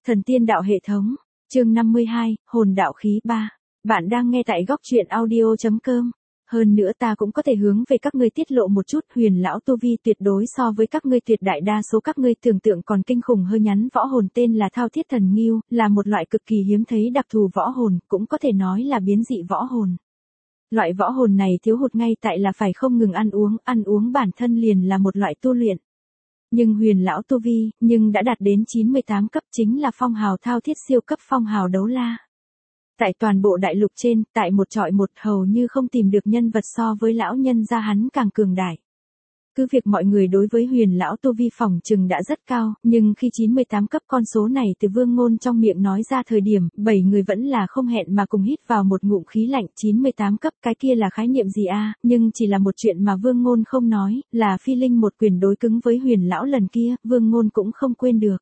Thần tiên đạo hệ thống, chương 52, hồn đạo khí 3. Bạn đang nghe tại góc truyện audio.com. Hơn nữa ta cũng có thể hướng về các ngươi tiết lộ một chút, huyền lão tu vi tuyệt đối so với các ngươi tuyệt đại đa số các ngươi tưởng tượng còn kinh khủng hơi nhắn võ hồn tên là Thao Thiết Thần Ngưu, là một loại cực kỳ hiếm thấy đặc thù võ hồn, cũng có thể nói là biến dị võ hồn. Loại võ hồn này thiếu hụt ngay tại là phải không ngừng ăn uống bản thân liền là một loại tu luyện. Nhưng huyền lão tu vi, nhưng đã đạt đến 98 cấp chính là phong hào thao thiết siêu cấp phong hào đấu la. Tại toàn bộ đại lục trên, tại một trọi một hầu như không tìm được nhân vật so với lão nhân gia hắn càng cường đại. Cứ việc mọi người đối với huyền lão tu vi phỏng chừng đã rất cao, nhưng khi 98 cấp con số này từ Vương Ngôn trong miệng nói ra thời điểm, 7 người vẫn là không hẹn mà cùng hít vào một ngụm khí lạnh. 98 cấp cái kia là khái niệm gì a? Nhưng chỉ là một chuyện mà Vương Ngôn không nói, là Phi Linh một quyền đối cứng với huyền lão lần kia, Vương Ngôn cũng không quên được.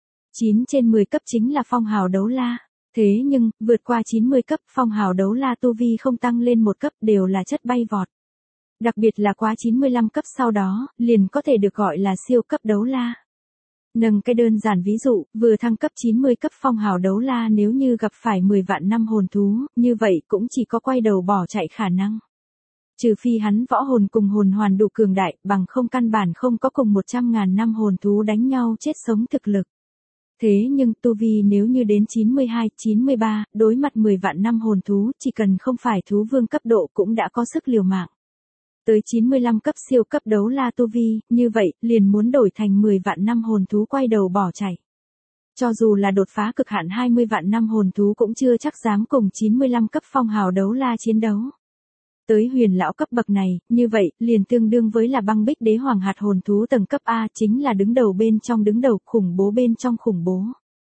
9 trên 10 cấp chính là phong hào đấu la. Thế nhưng, vượt qua 90 cấp phong hào đấu la tu vi không tăng lên một cấp đều là chất bay vọt. Đặc biệt là quá 95 cấp sau đó, liền có thể được gọi là siêu cấp đấu la. Nâng cái đơn giản ví dụ, vừa thăng cấp 90 cấp phong hào đấu la nếu như gặp phải 10 vạn năm hồn thú, như vậy cũng chỉ có quay đầu bỏ chạy khả năng. Trừ phi hắn võ hồn cùng hồn hoàn đủ cường đại, bằng không căn bản không có cùng 100.000 năm hồn thú đánh nhau chết sống thực lực. Thế nhưng tu vi nếu như đến 92, 93, đối mặt 10 vạn năm hồn thú, chỉ cần không phải thú vương cấp độ cũng đã có sức liều mạng. Tới 95 cấp siêu cấp đấu la tu vi, như vậy, liền muốn đổi thành 10 vạn năm hồn thú quay đầu bỏ chạy. Cho dù là đột phá cực hạn 20 vạn năm hồn thú cũng chưa chắc dám cùng 95 cấp phong hào đấu la chiến đấu. Tới huyền lão cấp bậc này, như vậy, liền tương đương với là băng bích đế hoàng hạt hồn thú tầng cấp A, chính là đứng đầu bên trong đứng đầu, khủng bố bên trong khủng bố.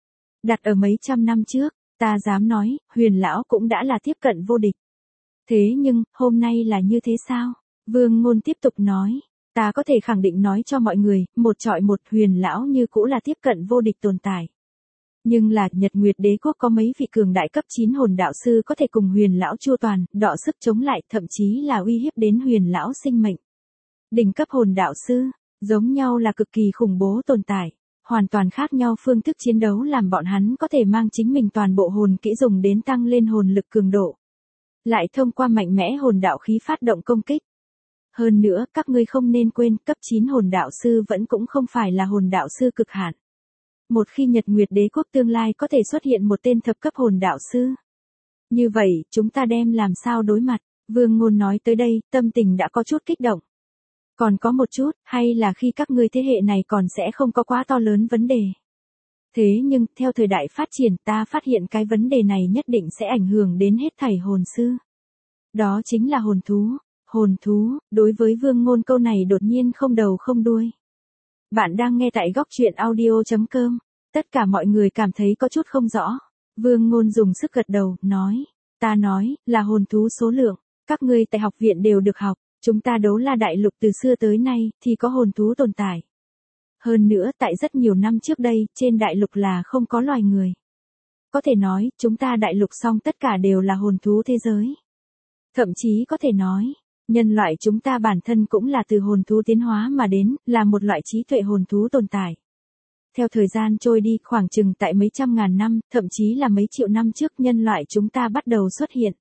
Đặt ở mấy trăm năm trước, ta dám nói, huyền lão cũng đã là tiếp cận vô địch. Thế nhưng, hôm nay là như thế sao? Vương Ngôn tiếp tục nói, ta có thể khẳng định nói cho mọi người, một trọi một huyền lão như cũ là tiếp cận vô địch tồn tại. Nhưng là Nhật Nguyệt Đế quốc có mấy vị cường đại cấp 9 hồn đạo sư có thể cùng huyền lão chu toàn, đọ sức chống lại, thậm chí là uy hiếp đến huyền lão sinh mệnh. Đỉnh cấp hồn đạo sư, giống nhau là cực kỳ khủng bố tồn tại, hoàn toàn khác nhau phương thức chiến đấu làm bọn hắn có thể mang chính mình toàn bộ hồn kỹ dùng đến tăng lên hồn lực cường độ. Lại thông qua mạnh mẽ hồn đạo khí phát động công kích. Hơn nữa, các ngươi không nên quên, cấp 9 hồn đạo sư vẫn cũng không phải là hồn đạo sư cực hạn. Một khi Nhật Nguyệt Đế quốc tương lai có thể xuất hiện một tên thập cấp hồn đạo sư. Như vậy, chúng ta đem làm sao đối mặt? Vương Ngôn nói tới đây, tâm tình đã có chút kích động. Còn có một chút, hay là khi các ngươi thế hệ này còn sẽ không có quá to lớn vấn đề. Thế nhưng, theo thời đại phát triển ta phát hiện cái vấn đề này nhất định sẽ ảnh hưởng đến hết thảy hồn sư. Đó chính là hồn thú. Hồn thú, đối với Vương Ngôn câu này đột nhiên không đầu không đuôi. Bạn đang nghe tại góc truyện audio.com. Tất cả mọi người cảm thấy có chút không rõ. Vương Ngôn dùng sức gật đầu, nói. Ta nói, là hồn thú số lượng. Các ngươi tại học viện đều được học. Chúng ta đấu la đại lục từ xưa tới nay, thì có hồn thú tồn tại. Hơn nữa, tại rất nhiều năm trước đây, trên đại lục là không có loài người. Có thể nói, chúng ta đại lục xong tất cả đều là hồn thú thế giới. Thậm chí có thể nói, nhân loại chúng ta bản thân cũng là từ hồn thú tiến hóa mà đến, là một loại trí tuệ hồn thú tồn tại. Theo thời gian trôi đi, khoảng chừng tại mấy trăm ngàn năm, thậm chí là mấy triệu năm trước nhân loại chúng ta bắt đầu xuất hiện.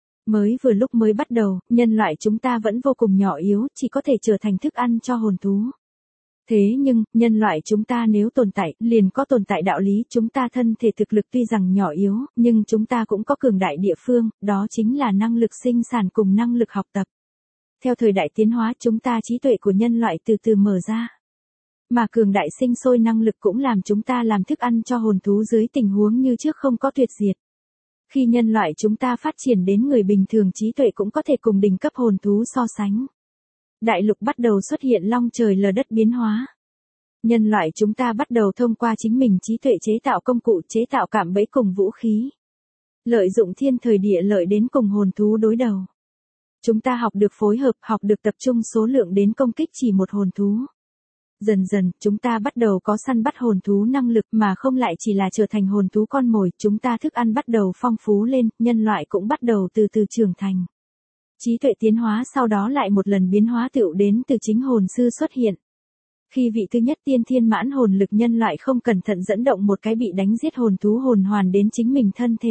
Vừa lúc mới bắt đầu, nhân loại chúng ta vẫn vô cùng nhỏ yếu, chỉ có thể trở thành thức ăn cho hồn thú. Thế nhưng, nhân loại chúng ta nếu tồn tại, liền có tồn tại đạo lý, chúng ta thân thể thực lực tuy rằng nhỏ yếu, nhưng chúng ta cũng có cường đại địa phương, đó chính là năng lực sinh sản cùng năng lực học tập. Theo thời đại tiến hóa chúng ta trí tuệ của nhân loại từ từ mở ra. Mà cường đại sinh sôi năng lực cũng làm chúng ta làm thức ăn cho hồn thú dưới tình huống như trước không có tuyệt diệt. Khi nhân loại chúng ta phát triển đến người bình thường trí tuệ cũng có thể cùng đỉnh cấp hồn thú so sánh. Đại lục bắt đầu xuất hiện long trời lở đất biến hóa. Nhân loại chúng ta bắt đầu thông qua chính mình trí tuệ chế tạo công cụ, chế tạo cạm bẫy cùng vũ khí. Lợi dụng thiên thời địa lợi đến cùng hồn thú đối đầu. Chúng ta học được phối hợp, học được tập trung số lượng đến công kích chỉ một hồn thú. Dần dần, chúng ta bắt đầu có săn bắt hồn thú năng lực mà không lại chỉ là trở thành hồn thú con mồi, chúng ta thức ăn bắt đầu phong phú lên, nhân loại cũng bắt đầu từ từ trưởng thành. Trí tuệ tiến hóa sau đó lại một lần biến hóa tựu đến từ chính hồn sư xuất hiện. Khi vị thứ nhất tiên thiên mãn hồn lực nhân loại không cẩn thận dẫn động một cái bị đánh giết hồn thú hồn hoàn đến chính mình thân thể.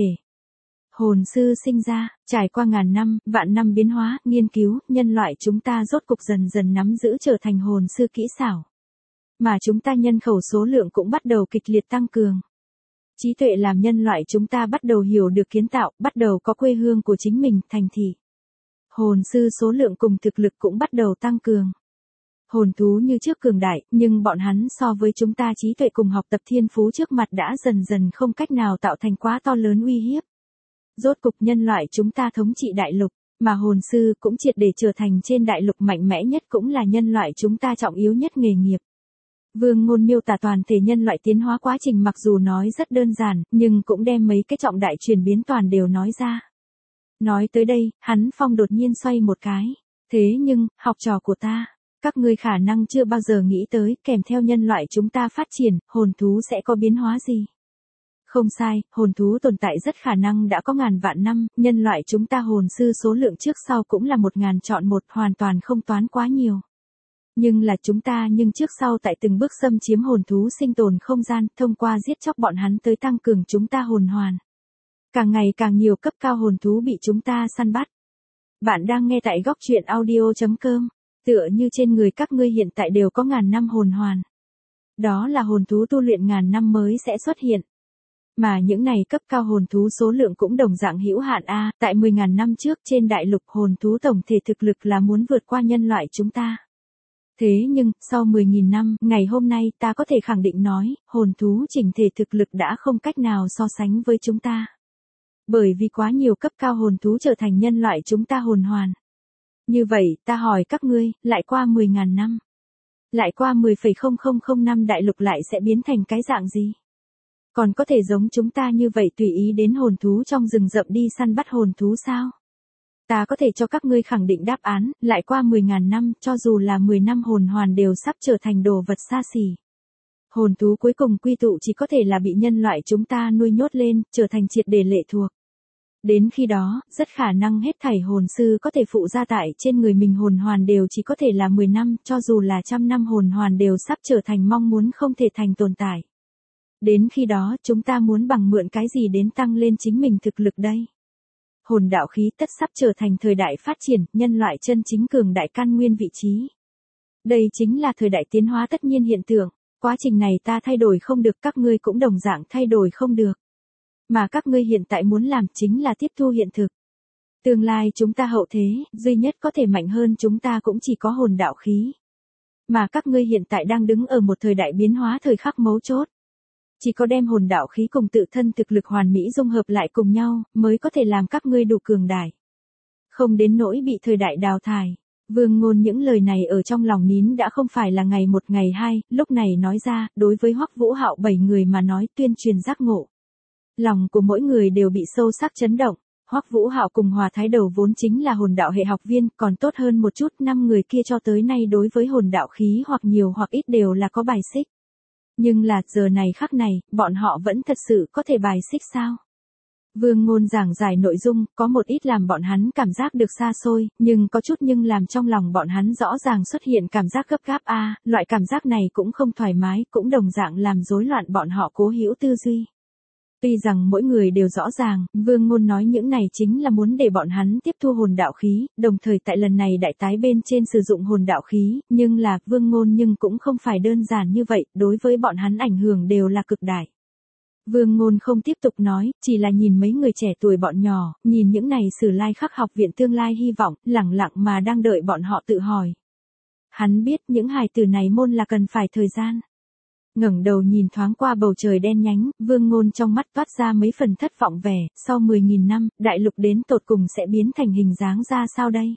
Hồn sư sinh ra, trải qua ngàn năm, vạn năm biến hóa, nghiên cứu, nhân loại chúng ta rốt cục dần dần nắm giữ trở thành hồn sư kỹ xảo. Mà chúng ta nhân khẩu số lượng cũng bắt đầu kịch liệt tăng cường. Trí tuệ làm nhân loại chúng ta bắt đầu hiểu được kiến tạo, bắt đầu có quê hương của chính mình, thành thị. Hồn sư số lượng cùng thực lực cũng bắt đầu tăng cường. Hồn thú như trước cường đại, nhưng bọn hắn so với chúng ta trí tuệ cùng học tập thiên phú trước mặt đã dần dần không cách nào tạo thành quá to lớn uy hiếp. Rốt cục nhân loại chúng ta thống trị đại lục, mà hồn sư cũng triệt để trở thành trên đại lục mạnh mẽ nhất cũng là nhân loại chúng ta trọng yếu nhất nghề nghiệp. Vương Ngôn miêu tả toàn thể nhân loại tiến hóa quá trình mặc dù nói rất đơn giản, nhưng cũng đem mấy cái trọng đại chuyển biến toàn đều nói ra. Nói tới đây, hắn phong đột nhiên xoay một cái. Thế nhưng, học trò của ta, các ngươi khả năng chưa bao giờ nghĩ tới, kèm theo nhân loại chúng ta phát triển, hồn thú sẽ có biến hóa gì. Không sai, hồn thú tồn tại rất khả năng đã có ngàn vạn năm, nhân loại chúng ta hồn sư số lượng trước sau cũng là 1000 chọn một, hoàn toàn không toán quá nhiều. Nhưng là chúng ta nhưng trước sau tại từng bước xâm chiếm hồn thú sinh tồn không gian, thông qua giết chóc bọn hắn tới tăng cường chúng ta hồn hoàn. Càng ngày càng nhiều cấp cao hồn thú bị chúng ta săn bắt. Bạn đang nghe tại góc truyện audio.com, tựa như trên người các ngươi hiện tại đều có ngàn năm hồn hoàn. Đó là hồn thú tu luyện ngàn năm mới sẽ xuất hiện. Mà những này cấp cao hồn thú số lượng cũng đồng dạng hữu hạn a, tại 10.000 năm trước trên đại lục hồn thú tổng thể thực lực là muốn vượt qua nhân loại chúng ta. Thế nhưng, sau 10.000 năm, ngày hôm nay ta có thể khẳng định nói, hồn thú chỉnh thể thực lực đã không cách nào so sánh với chúng ta. Bởi vì quá nhiều cấp cao hồn thú trở thành nhân loại chúng ta hồn hoàn. Như vậy, ta hỏi các ngươi, lại qua 10.000 năm. Lại qua 10,0005 năm đại lục lại sẽ biến thành cái dạng gì? Còn có thể giống chúng ta như vậy tùy ý đến hồn thú trong rừng rậm đi săn bắt hồn thú sao? Ta có thể cho các ngươi khẳng định đáp án, lại qua 10.000 năm, cho dù là 10 năm hồn hoàn đều sắp trở thành đồ vật xa xỉ. Hồn thú cuối cùng quy tụ chỉ có thể là bị nhân loại chúng ta nuôi nhốt lên, trở thành triệt để lệ thuộc. Đến khi đó, rất khả năng hết thảy hồn sư có thể phụ gia tại trên người mình hồn hoàn đều chỉ có thể là 10 năm, cho dù là 100 năm hồn hoàn đều sắp trở thành mong muốn không thể thành tồn tại. Đến khi đó, chúng ta muốn bằng mượn cái gì đến tăng lên chính mình thực lực đây? Hồn đạo khí tất sắp trở thành thời đại phát triển, nhân loại chân chính cường đại căn nguyên vị trí. Đây chính là thời đại tiến hóa tất nhiên hiện tượng, quá trình này ta thay đổi không được, các ngươi cũng đồng dạng thay đổi không được. Mà các ngươi hiện tại muốn làm chính là tiếp thu hiện thực. Tương lai chúng ta hậu thế, duy nhất có thể mạnh hơn chúng ta cũng chỉ có hồn đạo khí. Mà các ngươi hiện tại đang đứng ở một thời đại biến hóa thời khắc mấu chốt. Chỉ có đem hồn đạo khí cùng tự thân thực lực hoàn mỹ dung hợp lại cùng nhau, mới có thể làm các ngươi đủ cường đại. Không đến nỗi bị thời đại đào thải. Vương Ngôn những lời này ở trong lòng nín đã không phải là ngày một ngày hai, lúc này nói ra, đối với Hoắc Vũ Hạo 7 người mà nói tuyên truyền giác ngộ. Lòng của mỗi người đều bị sâu sắc chấn động. Hoắc Vũ Hạo cùng Hòa Thái Đầu vốn chính là hồn đạo hệ học viên, còn tốt hơn một chút, 5 người kia cho tới nay đối với hồn đạo khí hoặc nhiều hoặc ít đều là có bài xích. Nhưng là giờ này khắc này, bọn họ vẫn thật sự có thể bài xích sao? Vương Ngôn giảng giải nội dung, có một ít làm bọn hắn cảm giác được xa xôi, nhưng có chút nhưng làm trong lòng bọn hắn rõ ràng xuất hiện cảm giác gấp gáp loại cảm giác này cũng không thoải mái, cũng đồng dạng làm rối loạn bọn họ cố hữu tư duy. Tuy rằng mỗi người đều rõ ràng, Vương Ngôn nói những này chính là muốn để bọn hắn tiếp thu hồn đạo khí, đồng thời tại lần này đại tái bên trên sử dụng hồn đạo khí, nhưng là, Vương Ngôn nhưng cũng không phải đơn giản như vậy, đối với bọn hắn ảnh hưởng đều là cực đại. Vương Ngôn không tiếp tục nói, chỉ là nhìn mấy người trẻ tuổi bọn nhỏ, nhìn những này Sử Lai Khắc học viện tương lai hy vọng, lẳng lặng mà đang đợi bọn họ tự hỏi. Hắn biết những hài tử này môn là cần phải thời gian. Ngẩng đầu nhìn thoáng qua bầu trời đen nhánh, Vương Ngôn trong mắt toát ra mấy phần thất vọng vẻ, sau 10.000 năm, đại lục đến tột cùng sẽ biến thành hình dáng ra sao đây?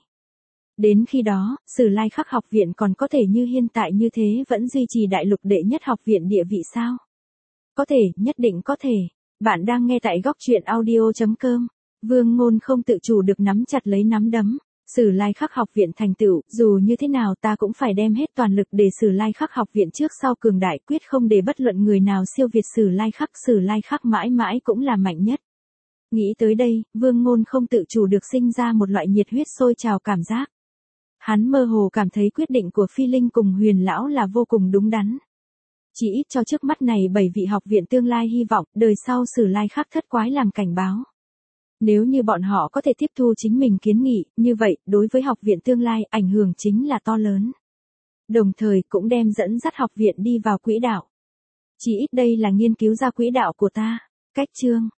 Đến khi đó, Sử Lai Khắc học viện còn có thể như hiện tại như thế vẫn duy trì đại lục đệ nhất học viện địa vị sao? Có thể, nhất định có thể. Bạn đang nghe tại góc truyện audio.com. Vương Ngôn không tự chủ được nắm chặt lấy nắm đấm. Sử Lai Khắc học viện thành tựu, dù như thế nào ta cũng phải đem hết toàn lực để Sử Lai Khắc học viện trước sau cường đại, quyết không để bất luận người nào siêu việt Sử Lai Khắc mãi mãi cũng là mạnh nhất. Nghĩ tới đây, Vương Ngôn không tự chủ được sinh ra một loại nhiệt huyết sôi trào cảm giác. Hắn mơ hồ cảm thấy quyết định của Phi Linh cùng Huyền lão là vô cùng đúng đắn. Chỉ ít cho trước mắt này 7 vị học viện tương lai hy vọng, đời sau Sử Lai Khắc thất quái làm cảnh báo. Nếu như bọn họ có thể tiếp thu chính mình kiến nghị, như vậy, đối với học viện tương lai, ảnh hưởng chính là to lớn. Đồng thời cũng đem dẫn dắt học viện đi vào quỹ đạo. Chỉ ít đây là nghiên cứu ra quỹ đạo của ta. Cách chương